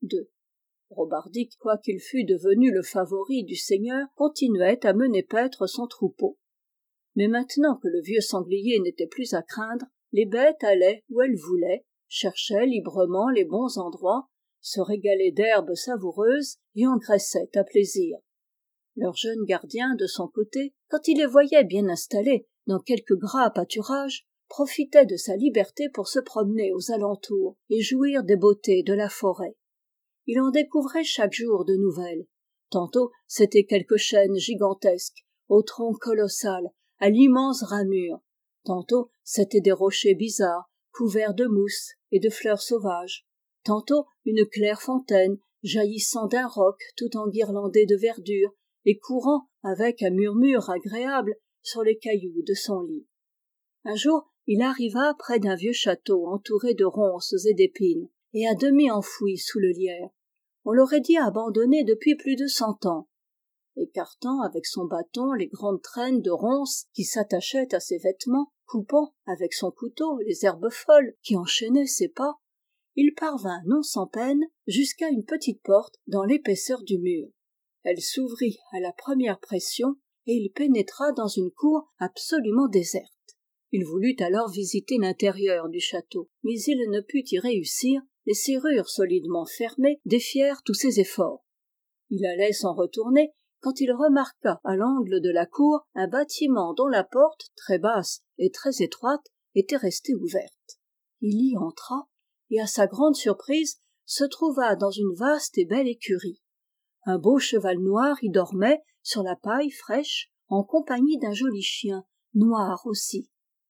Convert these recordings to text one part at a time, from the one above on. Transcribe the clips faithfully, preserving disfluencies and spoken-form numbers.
deux. Robardik, quoiqu'il fût devenu le favori du seigneur, continuait à mener paître son troupeau. Mais maintenant que le vieux sanglier n'était plus à craindre, les bêtes allaient où elles voulaient, cherchaient librement les bons endroits, se régalaient d'herbes savoureuses et engraissaient à plaisir. Leur jeune gardien, de son côté, quand il les voyait bien installés dans quelque gras pâturage, profitait de sa liberté pour se promener aux alentours et jouir des beautés de la forêt. Il en découvrait chaque jour de nouvelles. Tantôt c'était quelque chêne gigantesque, au tronc colossal, à l'immense ramure. Tantôt c'étaient des rochers bizarres, couverts de mousse et de fleurs sauvages. Tantôt une claire fontaine, jaillissant d'un roc tout enguirlandé de verdure et courant avec un murmure agréable sur les cailloux de son lit. Un jour, il arriva près d'un vieux château entouré de ronces et d'épines, et à demi enfoui sous le lierre. On l'aurait dit abandonné depuis plus de cent ans. Écartant avec son bâton les grandes traînes de ronces qui s'attachaient à ses vêtements, coupant avec son couteau les herbes folles qui enchaînaient ses pas, il parvint non sans peine jusqu'à une petite porte dans l'épaisseur du mur. Elle s'ouvrit à la première pression et il pénétra dans une cour absolument déserte. Il voulut alors visiter l'intérieur du château, mais il ne put y réussir, les serrures solidement fermées défièrent tous ses efforts. Il allait s'en retourner quand il remarqua à l'angle de la cour un bâtiment dont la porte, très basse et très étroite, était restée ouverte. Il y entra et à sa grande surprise se trouva dans une vaste et belle écurie. Un beau cheval noir y dormait sur la paille fraîche en compagnie d'un joli chien, noir aussi.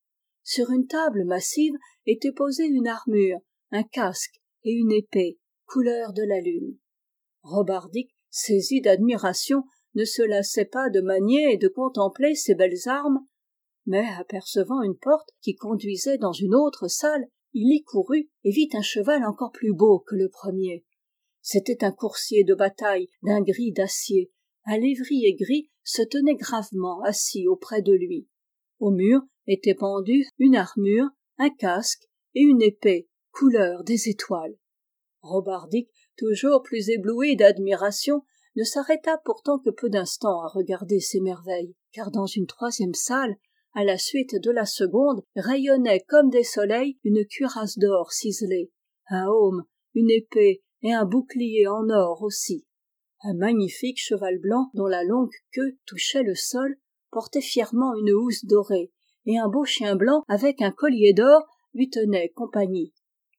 Sur une table massive était posée une armure, un casque et une épée, couleur de la lune. Robardik, saisi d'admiration, ne se lassait pas de manier et de contempler ces belles armes, mais apercevant une porte qui conduisait dans une autre salle, il y courut et vit un cheval encore plus beau que le premier. C'était un coursier de bataille d'un gris d'acier. Un lévrier gris se tenait gravement assis auprès de lui. Au mur étaient pendus une armure, un casque et une épée, couleur des étoiles. Robardik, toujours plus ébloui d'admiration, ne s'arrêta pourtant que peu d'instants à regarder ces merveilles, car dans une troisième salle, à la suite de la seconde, rayonnait comme des soleils une cuirasse d'or ciselée, un aume, une épée et un bouclier en or aussi. Un magnifique cheval blanc dont la longue queue touchait le sol portait fièrement une housse dorée, et un beau chien blanc avec un collier d'or lui tenait compagnie.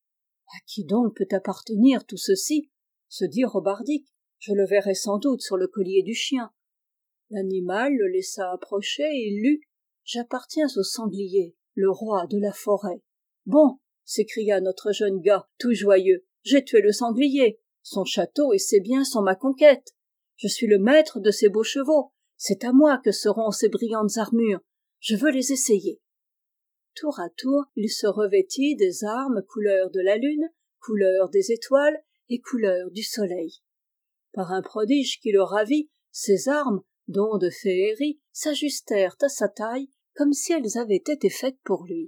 À qui donc peut appartenir tout ceci, se dit Robardik, je le verrai sans doute sur le collier du chien. L'animal le laissa approcher et il lut « J'appartiens au sanglier, le roi de la forêt. » Bon, s'écria notre jeune gars, tout joyeux, j'ai tué le sanglier, son château et ses biens sont ma conquête. Je suis le maître de ces beaux chevaux, c'est à moi que seront ces brillantes armures, je veux les essayer. Tour à tour, il se revêtit des armes couleur de la lune, couleur des étoiles et couleur du soleil. Par un prodige qui le ravit, ces armes, dons de féerie, s'ajustèrent à sa taille comme si elles avaient été faites pour lui.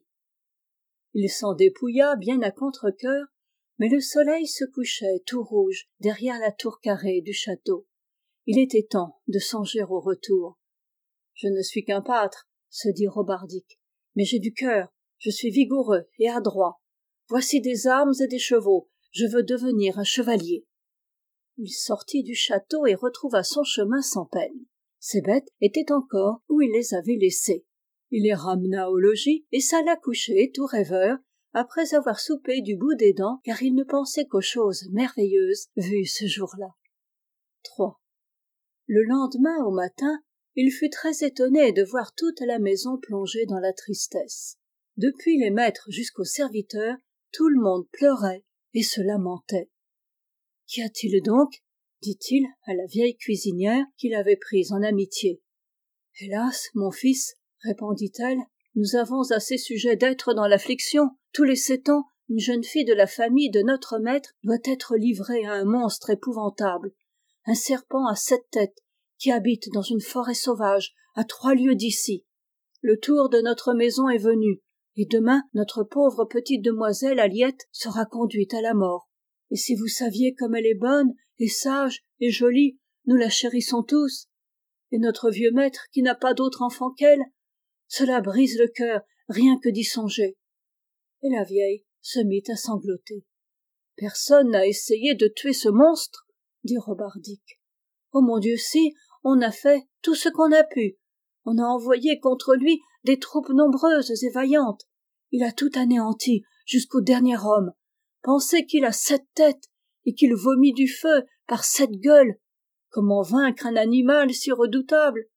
Il s'en dépouilla bien à contre-cœur, mais le soleil se couchait tout rouge derrière la tour carrée du château. Il était temps de songer au retour. « Je ne suis qu'un pâtre, » se dit Robardik, « mais j'ai du cœur, je suis vigoureux et adroit. Voici des armes et des chevaux, je veux devenir un chevalier. » Il sortit du château et retrouva son chemin sans peine. Ses bêtes étaient encore où il les avait laissées. Il les ramena au logis et s'alla coucher tout rêveur, après avoir soupé du bout des dents, car il ne pensait qu'aux choses merveilleuses vues ce jour-là. trois. Le lendemain au matin, il fut très étonné de voir toute la maison plongée dans la tristesse. Depuis les maîtres jusqu'aux serviteurs, tout le monde pleurait et se lamentait. « Qu'y a-t-il donc ?» dit-il à la vieille cuisinière qu'il avait prise en amitié. « Hélas, mon fils, » répondit-elle, « nous avons assez sujet d'être dans l'affliction. Tous les sept ans, une jeune fille de la famille de notre maître doit être livrée à un monstre épouvantable, un serpent à sept têtes, qui habite dans une forêt sauvage, à trois lieues d'ici. Le tour de notre maison est venu, et demain notre pauvre petite demoiselle Aliette sera conduite à la mort. Et si vous saviez comme elle est bonne, et sage, et jolie, nous la chérissons tous. Et notre vieux maître, qui n'a pas d'autre enfant qu'elle, cela brise le cœur, rien que d'y songer. Et la vieille se mit à sangloter. Personne n'a essayé de tuer ce monstre, dit Robardik. Oh mon Dieu, si, on a fait tout ce qu'on a pu. On a envoyé contre lui des troupes nombreuses et vaillantes. Il a tout anéanti, jusqu'au dernier homme. Pensez qu'il a sept têtes, et qu'il vomit du feu par sept gueules. Comment vaincre un animal si redoutable?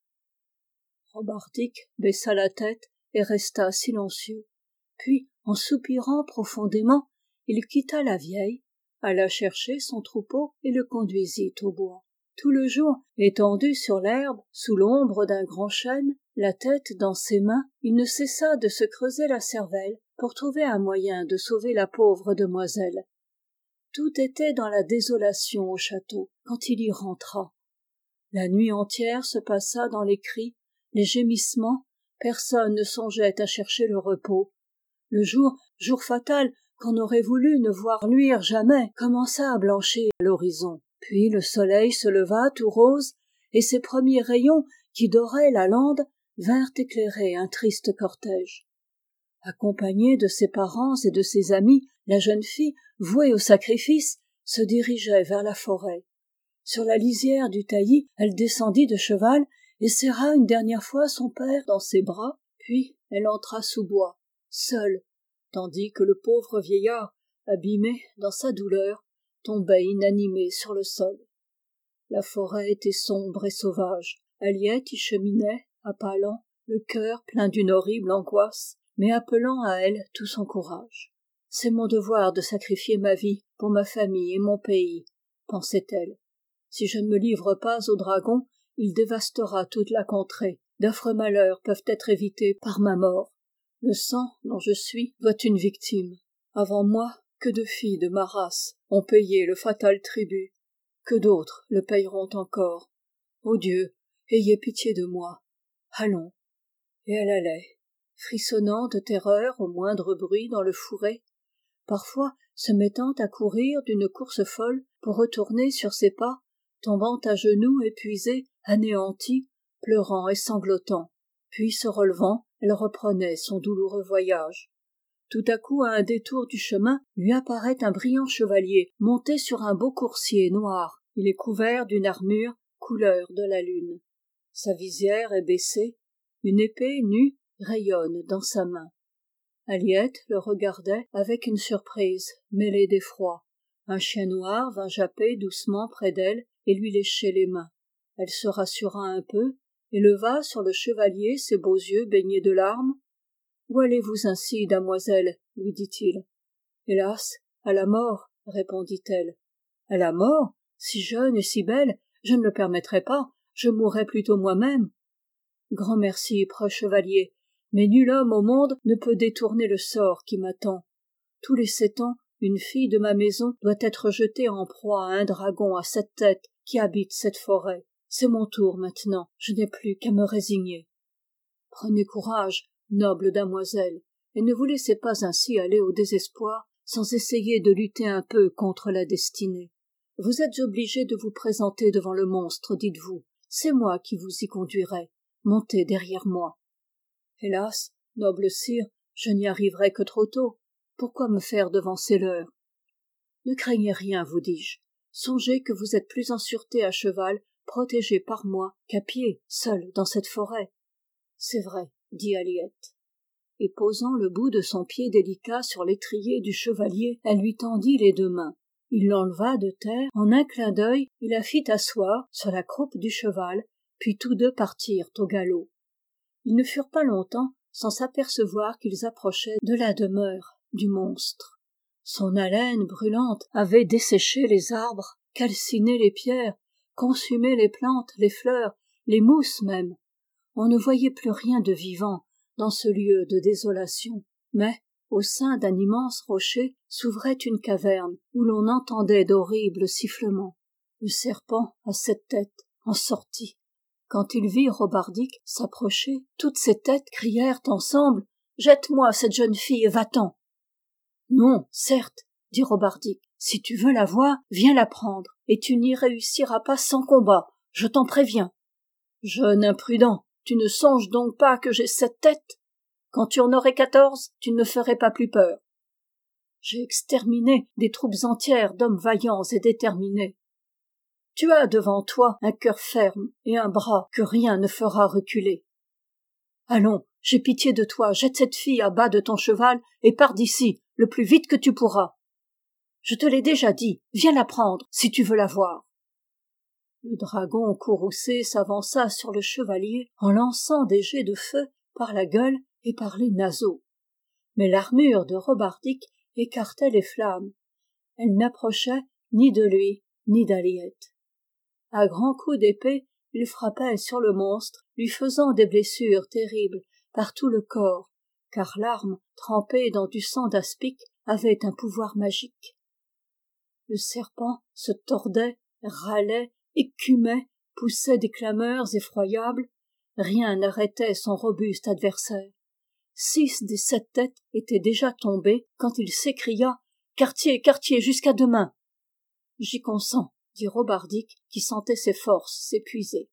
Robardik baissa la tête et resta silencieux. Puis, en soupirant profondément, il quitta la vieille, alla chercher son troupeau et le conduisit au bois. Tout le jour, étendu sur l'herbe, sous l'ombre d'un grand chêne, la tête dans ses mains, il ne cessa de se creuser la cervelle pour trouver un moyen de sauver la pauvre demoiselle. Tout était dans la désolation au château quand il y rentra. La nuit entière se passa dans les cris, les gémissements, personne ne songeait à chercher le repos. Le jour, jour fatal, qu'on aurait voulu ne voir luire jamais, commença à blanchir à l'horizon. Puis le soleil se leva tout rose, et ses premiers rayons, qui doraient la lande, vinrent éclairer un triste cortège. Accompagnée de ses parents et de ses amis, la jeune fille, vouée au sacrifice, se dirigeait vers la forêt. Sur la lisière du taillis, elle descendit de cheval et serra une dernière fois son père dans ses bras, puis elle entra sous bois, seule, tandis que le pauvre vieillard, abîmé dans sa douleur, tombait inanimé sur le sol. La forêt était sombre et sauvage. Aliette y cheminait, à pas lents, le cœur plein d'une horrible angoisse, mais appelant à elle tout son courage. « C'est mon devoir de sacrifier ma vie pour ma famille et mon pays, » pensait-elle. « Si je ne me livre pas au dragon, il dévastera toute la contrée. D'affreux malheurs peuvent être évités par ma mort. Le sang dont je suis doit une victime. Avant moi, que de filles de ma race ont payé le fatal tribut. Que d'autres le payeront encore. Ô Dieu, ayez pitié de moi. Allons. » Et elle allait, frissonnant de terreur au moindre bruit dans le fourré, parfois se mettant à courir d'une course folle pour retourner sur ses pas, tombant à genoux épuisée, anéantie, pleurant et sanglotant. Puis se relevant, elle reprenait son douloureux voyage. Tout à coup, à un détour du chemin, lui apparaît un brillant chevalier, monté sur un beau coursier noir. Il est couvert d'une armure couleur de la lune. Sa visière est baissée, une épée nue rayonne dans sa main. Aliette le regardait avec une surprise mêlée d'effroi. Un chien noir vint japper doucement près d'elle et lui lécher les mains. Elle se rassura un peu et leva sur le chevalier ses beaux yeux baignés de larmes. « Où allez-vous ainsi, damoiselle ?» lui dit-il. « Hélas, à la mort, » répondit-elle. « À la mort? Si jeune et si belle, je ne le permettrai pas, je mourrai plutôt moi-même. »« Grand merci, preux chevalier, mais nul homme au monde ne peut détourner le sort qui m'attend. Tous les sept ans, une fille de ma maison doit être jetée en proie à un dragon à sept têtes qui habite cette forêt. C'est mon tour maintenant, je n'ai plus qu'à me résigner. Prenez courage, noble damoiselle, et ne vous laissez pas ainsi aller au désespoir sans essayer de lutter un peu contre la destinée. Vous êtes obligé de vous présenter devant le monstre, dites-vous. C'est moi qui vous y conduirai. Montez derrière moi. Hélas, noble sire, je n'y arriverai que trop tôt. Pourquoi me faire devancer l'heure? Ne craignez rien, vous dis-je. Songez que vous êtes plus en sûreté à cheval, protégé par moi, qu'à pied, seul, dans cette forêt. C'est vrai, dit Aliette. Et posant le bout de son pied délicat sur l'étrier du chevalier, elle lui tendit les deux mains. Il l'enleva de terre en un clin d'œil et la fit asseoir sur la croupe du cheval, puis tous deux partirent au galop. Ils ne furent pas longtemps sans s'apercevoir qu'ils approchaient de la demeure du monstre. Son haleine brûlante avait desséché les arbres, calciné les pierres, consumé les plantes, les fleurs, les mousses même. On ne voyait plus rien de vivant dans ce lieu de désolation, mais au sein d'un immense rocher s'ouvrait une caverne où l'on entendait d'horribles sifflements. Le serpent à sept têtes en sortit. Quand il vit Robardik s'approcher, toutes ces têtes crièrent ensemble « Jette-moi cette jeune fille et va-t'en !»« Non, certes, dit Robardik, Si tu veux la voir, viens la prendre, et tu n'y réussiras pas sans combat, je t'en préviens. Jeune imprudent, tu ne songes donc pas que j'ai sept têtes? Quand tu en aurais quatorze, tu ne me ferais pas plus peur. J'ai exterminé des troupes entières d'hommes vaillants et déterminés. Tu as devant toi un cœur ferme et un bras que rien ne fera reculer. Allons, j'ai pitié de toi, jette cette fille à bas de ton cheval et pars d'ici, le plus vite que tu pourras. Je te l'ai déjà dit, viens la prendre, si tu veux la voir. Le dragon courroucé s'avança sur le chevalier en lançant des jets de feu par la gueule et par les naseaux. Mais l'armure de Robardik écartait les flammes. Elle n'approchait ni de lui, ni d'Aliette. À grands coups d'épée, il frappait sur le monstre, lui faisant des blessures terribles par tout le corps, car l'arme, trempée dans du sang d'aspic, avait un pouvoir magique. Le serpent se tordait, râlait, écumait, poussait des clameurs effroyables. Rien n'arrêtait son robuste adversaire. Six des sept têtes étaient déjà tombées quand il s'écria « Quartier, quartier, jusqu'à demain !» « J'y consens, » dit Robardik, qui sentait ses forces s'épuiser.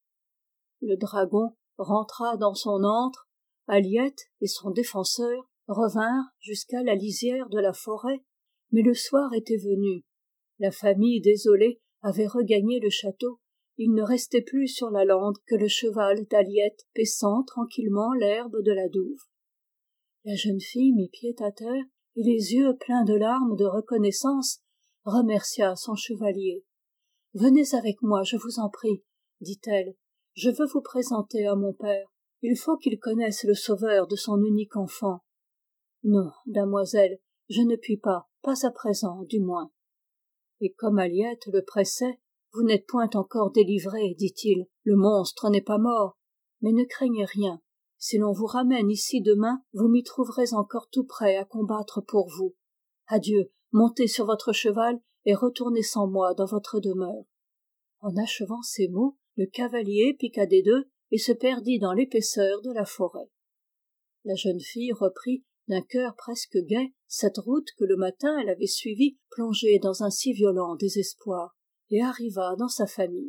Le dragon rentra dans son antre, Aliette et son défenseur revinrent jusqu'à la lisière de la forêt, mais le soir était venu. La famille désolée avait regagné le château, il ne restait plus sur la lande que le cheval d'Aliette paissant tranquillement l'herbe de la douve. La jeune fille mit pied à terre et les yeux pleins de larmes de reconnaissance remercia son chevalier. « Venez avec moi, je vous en prie, » dit-elle. « Je veux vous présenter à mon père. Il faut qu'il connaisse le sauveur de son unique enfant. »« Non, damoiselle, je ne puis pas, pas à présent, du moins. » Et comme Aliette le pressait, « Vous n'êtes point encore délivrée, dit-il. Le monstre n'est pas mort. Mais ne craignez rien. Si l'on vous ramène ici demain, vous m'y trouverez encore tout prêt à combattre pour vous. Adieu, montez sur votre cheval et retournez sans moi dans votre demeure. » En achevant ces mots, le cavalier piqua des deux et se perdit dans l'épaisseur de la forêt. La jeune fille reprit d'un cœur presque gai cette route que le matin elle avait suivie plongée dans un si violent désespoir, et arriva dans sa famille.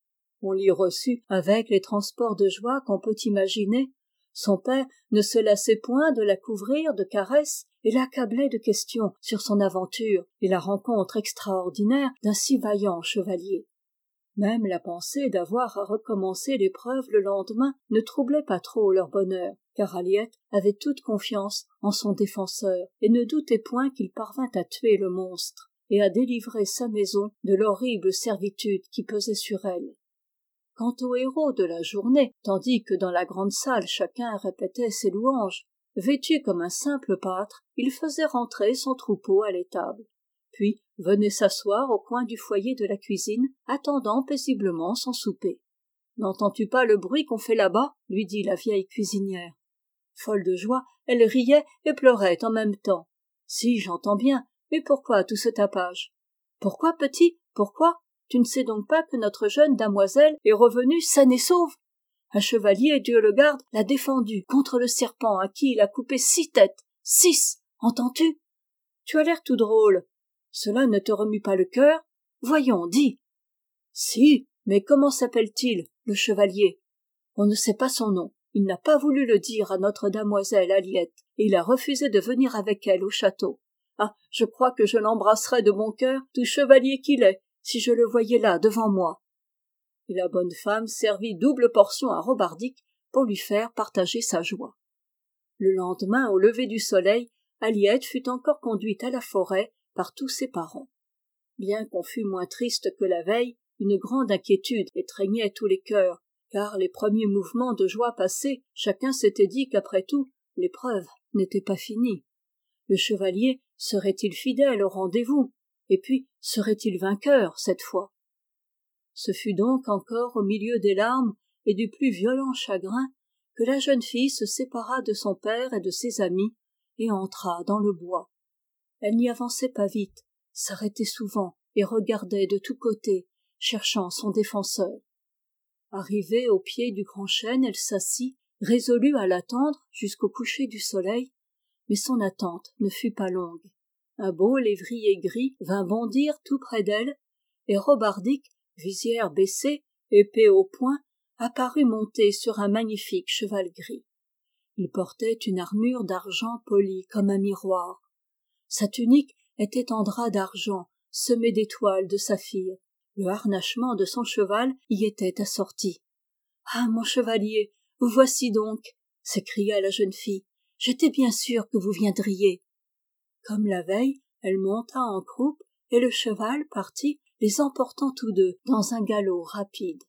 On l'y reçut avec les transports de joie qu'on peut imaginer. Son père ne se lassait point de la couvrir de caresses et l'accablait de questions sur son aventure et la rencontre extraordinaire d'un si vaillant chevalier. Même la pensée d'avoir à recommencer l'épreuve le lendemain ne troublait pas trop leur bonheur, car Aliette avait toute confiance en son défenseur et ne doutait point qu'il parvint à tuer le monstre et à délivrer sa maison de l'horrible servitude qui pesait sur elle. Quant au héros de la journée, tandis que dans la grande salle chacun répétait ses louanges, vêtu comme un simple pâtre, il faisait rentrer son troupeau à l'étable, puis venait s'asseoir au coin du foyer de la cuisine, attendant paisiblement son souper. « N'entends-tu pas le bruit qu'on fait là-bas » lui dit la vieille cuisinière. Folle de joie, elle riait et pleurait en même temps. « Si, j'entends bien, mais pourquoi tout ce tapage ?»« Pourquoi, petit, pourquoi ? Tu ne sais donc pas que notre jeune damoiselle est revenue saine et sauve ? Un chevalier, Dieu le garde, l'a défendue contre le serpent à qui il a coupé six têtes. Six, entends-tu ? Tu as l'air tout drôle. Cela ne te remue pas le cœur ? Voyons, dis. » « Si, mais comment s'appelle-t-il, le chevalier ? » ?»« On ne sait pas son nom. Il n'a pas voulu le dire à notre damoiselle Aliette, et il a refusé de venir avec elle au château. Ah, je crois que je l'embrasserais de mon cœur, tout chevalier qu'il est, si je le voyais là devant moi. » Et la bonne femme servit double portion à Robardik pour lui faire partager sa joie. Le lendemain, au lever du soleil, Aliette fut encore conduite à la forêt par tous ses parents. Bien qu'on fût moins triste que la veille, une grande inquiétude étreignait tous les cœurs, car les premiers mouvements de joie passés, chacun s'était dit qu'après tout, l'épreuve n'était pas finie. Le chevalier serait-il fidèle au rendez-vous ? Et puis, serait-il vainqueur cette fois ? Ce fut donc encore au milieu des larmes et du plus violent chagrin que la jeune fille se sépara de son père et de ses amis et entra dans le bois. Elle n'y avançait pas vite, s'arrêtait souvent et regardait de tous côtés, cherchant son défenseur. Arrivée au pied du grand chêne, elle s'assit, résolue à l'attendre jusqu'au coucher du soleil, mais son attente ne fut pas longue. Un beau lévrier gris vint bondir tout près d'elle, et Robardik, visière baissée, épée au poing, apparut monté sur un magnifique cheval gris. Il portait une armure d'argent polie comme un miroir. Sa tunique était en drap d'argent, semée d'étoiles de saphir. Le harnachement de son cheval y était assorti. « Ah, mon chevalier, vous voici donc !» s'écria la jeune fille. « J'étais bien sûre que vous viendriez. » Comme la veille, elle monta en croupe, et le cheval partit, les emportant tous deux dans un galop rapide.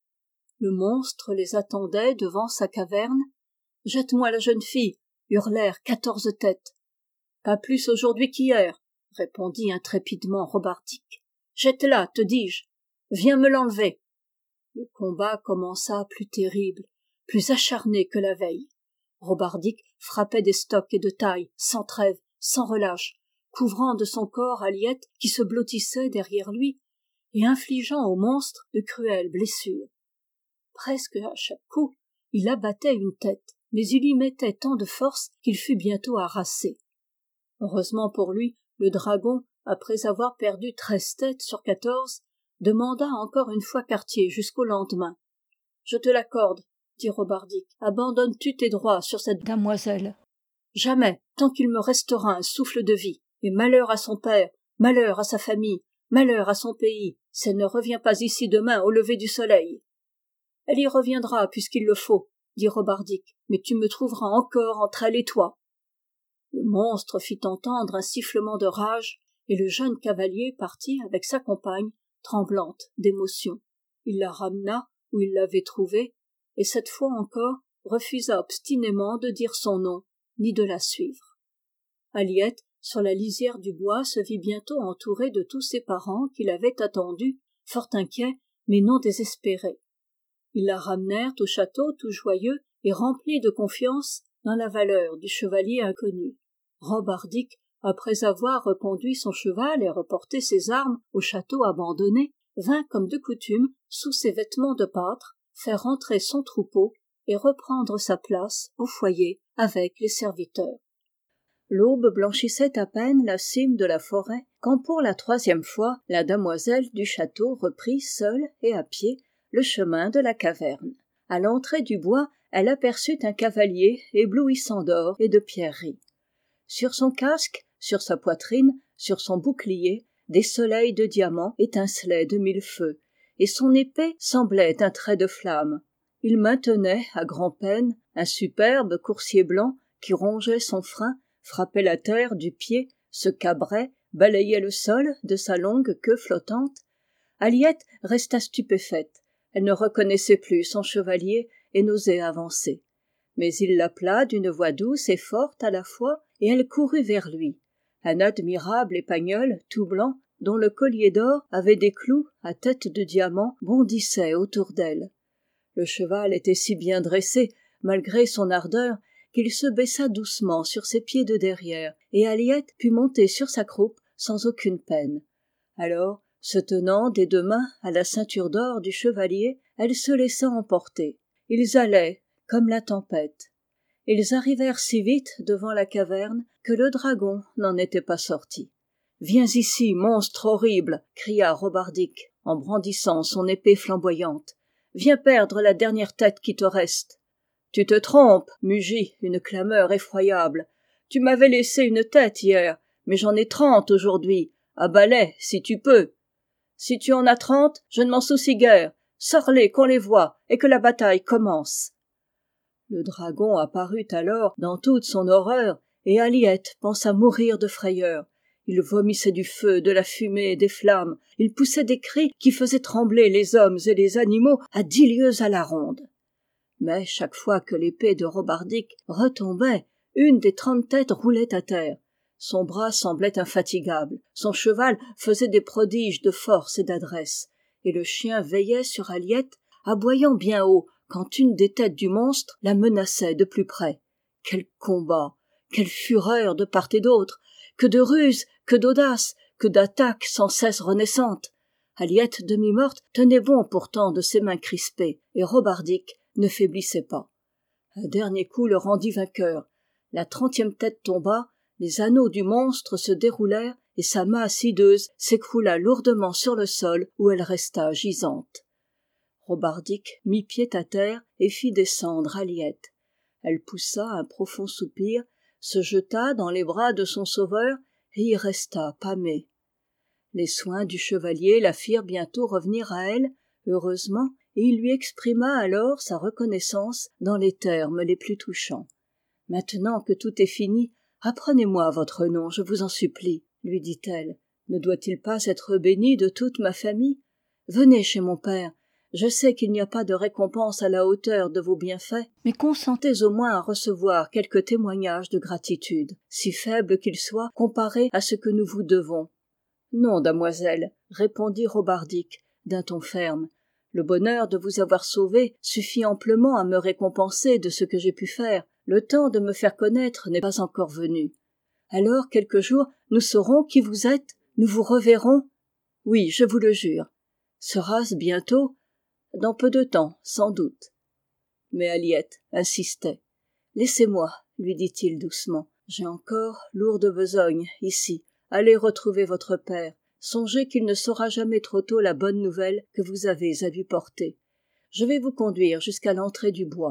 Le monstre les attendait devant sa caverne. « Jette-moi la jeune fille !» hurlèrent quatorze têtes. « Pas plus aujourd'hui qu'hier !» répondit intrépidement Robardik. « Jette-la, te dis-je. Viens me l'enlever. » Le combat commença plus terrible, plus acharné que la veille. Robardik frappait d'estoc et de taille, sans trêve, sans relâche, couvrant de son corps Aliette qui se blottissait derrière lui et infligeant au monstre de cruelles blessures. Presque à chaque coup, il abattait une tête, mais il y mettait tant de force qu'il fut bientôt harassé. Heureusement pour lui, le dragon, après avoir perdu treize têtes sur quatorze, demanda encore une fois quartier jusqu'au lendemain. « Je te l'accorde, » dit Robardik. « Abandonnes-tu tes droits sur cette damoiselle ? » « Jamais, tant qu'il me restera un souffle de vie. Et malheur à son père, malheur à sa famille, malheur à son pays, si elle ne revient pas ici demain au lever du soleil. »« Elle y reviendra puisqu'il le faut, » dit Robardik, « mais tu me trouveras encore entre elle et toi. » Le monstre fit entendre un sifflement de rage, et le jeune cavalier partit avec sa compagne, tremblante d'émotion. Il la ramena où il l'avait trouvée, et cette fois encore refusa obstinément de dire son nom, ni de la suivre. Aliette, sur la lisière du bois, se vit bientôt entourée de tous ses parents qui l'avaient attendue, fort inquiets, mais non désespérés. Ils la ramenèrent au château tout joyeux et remplis de confiance dans la valeur du chevalier inconnu. Robardik, après avoir reconduit son cheval et reporté ses armes au château abandonné, vint comme de coutume, sous ses vêtements de pâtre, faire entrer son troupeau et reprendre sa place au foyer avec les serviteurs. L'aube blanchissait à peine la cime de la forêt quand pour la troisième fois la damoiselle du château reprit seule et à pied le chemin de la caverne. À l'entrée du bois, elle aperçut un cavalier éblouissant d'or et de pierreries. Sur son casque, sur sa poitrine, sur son bouclier, des soleils de diamants étincelaient de mille feux, et son épée semblait un trait de flamme. Il maintenait, à grand-peine, un superbe coursier blanc qui rongeait son frein, frappait la terre du pied, se cabrait, balayait le sol de sa longue queue flottante. Aliette resta stupéfaite. Elle ne reconnaissait plus son chevalier et n'osait avancer. Mais il l'appela d'une voix douce et forte à la fois, et elle courut vers lui. Un admirable épagneul, tout blanc, dont le collier d'or avait des clous à tête de diamant, bondissait autour d'elle. Le cheval était si bien dressé, malgré son ardeur, qu'il se baissa doucement sur ses pieds de derrière, et Aliette put monter sur sa croupe sans aucune peine. Alors, se tenant des deux mains à la ceinture d'or du chevalier, elle se laissa emporter. Ils allaient comme la tempête. Ils arrivèrent si vite devant la caverne que le dragon n'en était pas sorti. « Viens ici, monstre horrible !» cria Robardik, en brandissant son épée flamboyante. « Viens perdre la dernière tête qui te reste. »« Tu te trompes, mugit une clameur effroyable. Tu m'avais laissé une tête hier, mais j'en ai trente aujourd'hui. Abats-les, si tu peux. Si tu en as trente, je ne m'en soucie guère. Sors-les, qu'on les voie, et que la bataille commence. » Le dragon apparut alors dans toute son horreur, et Aliette pensa mourir de frayeur. Il vomissait du feu, de la fumée, des flammes. Il poussait des cris qui faisaient trembler les hommes et les animaux à dix lieues à la ronde. Mais chaque fois que l'épée de Robardik retombait, une des trente têtes roulait à terre. Son bras semblait infatigable, son cheval faisait des prodiges de force et d'adresse, et le chien veillait sur Aliette, aboyant bien haut quand une des têtes du monstre la menaçait de plus près. Quel combat, quelle fureur de part et d'autre, que de ruses, que d'audace, que d'attaques sans cesse renaissantes. Aliette demi-morte tenait bon pourtant de ses mains crispées, et Robardik ne faiblissait pas. Un dernier coup le rendit vainqueur. La trentième tête tomba, Les anneaux du monstre se déroulèrent et sa masse hideuse s'écroula lourdement sur le sol où elle resta gisante. Robardik mit pied à terre et fit descendre Aliette. Elle poussa un profond soupir, se jeta dans les bras de son sauveur et y resta pâmée. Les soins du chevalier la firent bientôt revenir à elle, heureusement, et il lui exprima alors sa reconnaissance dans les termes les plus touchants. « Maintenant que tout est fini, apprenez-moi votre nom, je vous en supplie, » lui dit-elle. « Ne doit-il pas être béni de toute ma famille ? Venez chez mon père. Je sais qu'il n'y a pas de récompense à la hauteur de vos bienfaits, mais consentez au moins à recevoir quelques témoignages de gratitude, si faibles qu'ils soient comparés à ce que nous vous devons. »« Non, damoiselle, » répondit Robardik d'un ton ferme. « Le bonheur de vous avoir sauvée suffit amplement à me récompenser de ce que j'ai pu faire. Le temps de me faire connaître n'est pas encore venu. Alors, quelque jour, nous saurons qui vous êtes, nous vous reverrons. Oui, je vous le jure. Sera-ce bientôt ? Dans peu de temps, sans doute. » Mais Aliette insistait. « Laissez-moi, » lui dit-il doucement. « J'ai encore lourde besogne, ici. Allez retrouver votre père. Songez qu'il ne saura jamais trop tôt la bonne nouvelle que vous avez à lui porter. Je vais vous conduire jusqu'à l'entrée du bois. »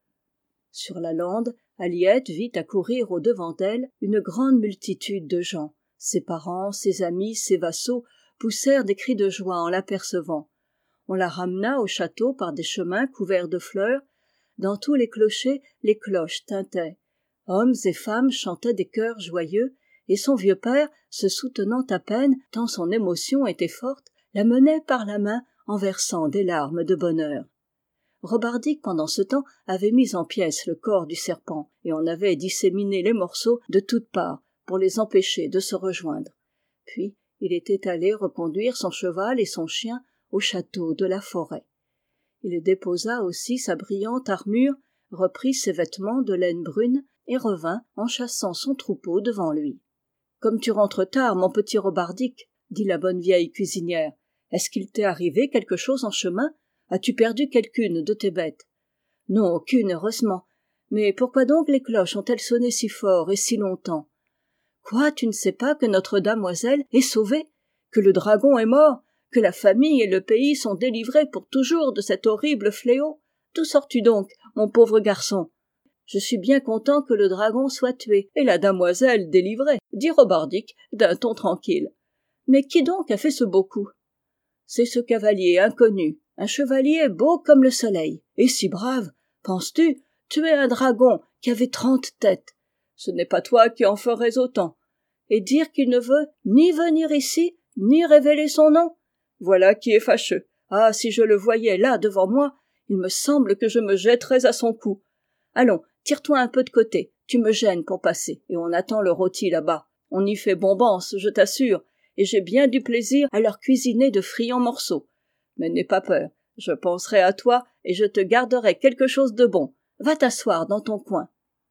Sur la lande, Aliette vit accourir au-devant d'elle une grande multitude de gens. Ses parents, ses amis, ses vassaux poussèrent des cris de joie en l'apercevant. On la ramena au château par des chemins couverts de fleurs. Dans tous les clochers, les cloches tintaient. Hommes et femmes chantaient des chœurs joyeux, et son vieux père, se soutenant à peine, tant son émotion était forte, la menait par la main en versant des larmes de bonheur. Robardik, pendant ce temps, avait mis en pièces le corps du serpent, et en avait disséminé les morceaux de toutes parts pour les empêcher de se rejoindre. Puis, il était allé reconduire son cheval et son chien au château de la Forêt. Il déposa aussi sa brillante armure, reprit ses vêtements de laine brune et revint en chassant son troupeau devant lui. « Comme tu rentres tard, mon petit Robardik, » dit la bonne vieille cuisinière, « est-ce qu'il t'est arrivé quelque chose en chemin ? As-tu perdu quelqu'une de tes bêtes ? » ?»« Non, aucune, heureusement. Mais pourquoi donc les cloches ont-elles sonné si fort et si longtemps ? Quoi, tu ne sais pas que notre damoiselle est sauvée ? Que le dragon est mort ? Que la famille et le pays sont délivrés pour toujours de cet horrible fléau ? D'où sors-tu donc, mon pauvre garçon ? Je suis bien content que le dragon soit tué et la damoiselle délivrée, dit Robardik d'un ton tranquille. Mais qui donc a fait ce beau coup ? C'est ce cavalier inconnu, un chevalier beau comme le soleil, et si brave, penses-tu, tuer un dragon qui avait trente têtes. Ce n'est pas toi qui en ferais autant. Et dire qu'il ne veut ni venir ici, ni révéler son nom. Voilà qui est fâcheux. Ah, si je le voyais là devant moi, il me semble que je me jetterais à son cou. Allons, tire-toi un peu de côté, tu me gênes pour passer, et on attend le rôti là-bas. On y fait bombance, je t'assure, et j'ai bien du plaisir à leur cuisiner de friands morceaux. Mais n'aie pas peur, je penserai à toi et je te garderai quelque chose de bon. Va t'asseoir dans ton coin.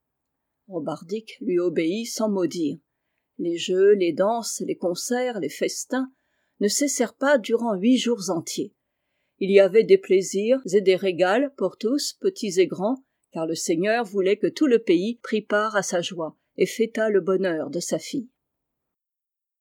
Robardik lui obéit sans mot dire. Les jeux, les danses, les concerts, les festins ne cessèrent pas durant huit jours entiers. Il y avait des plaisirs et des régals pour tous, petits et grands, car le Seigneur voulait que tout le pays prît part à sa joie et fêtât le bonheur de sa fille.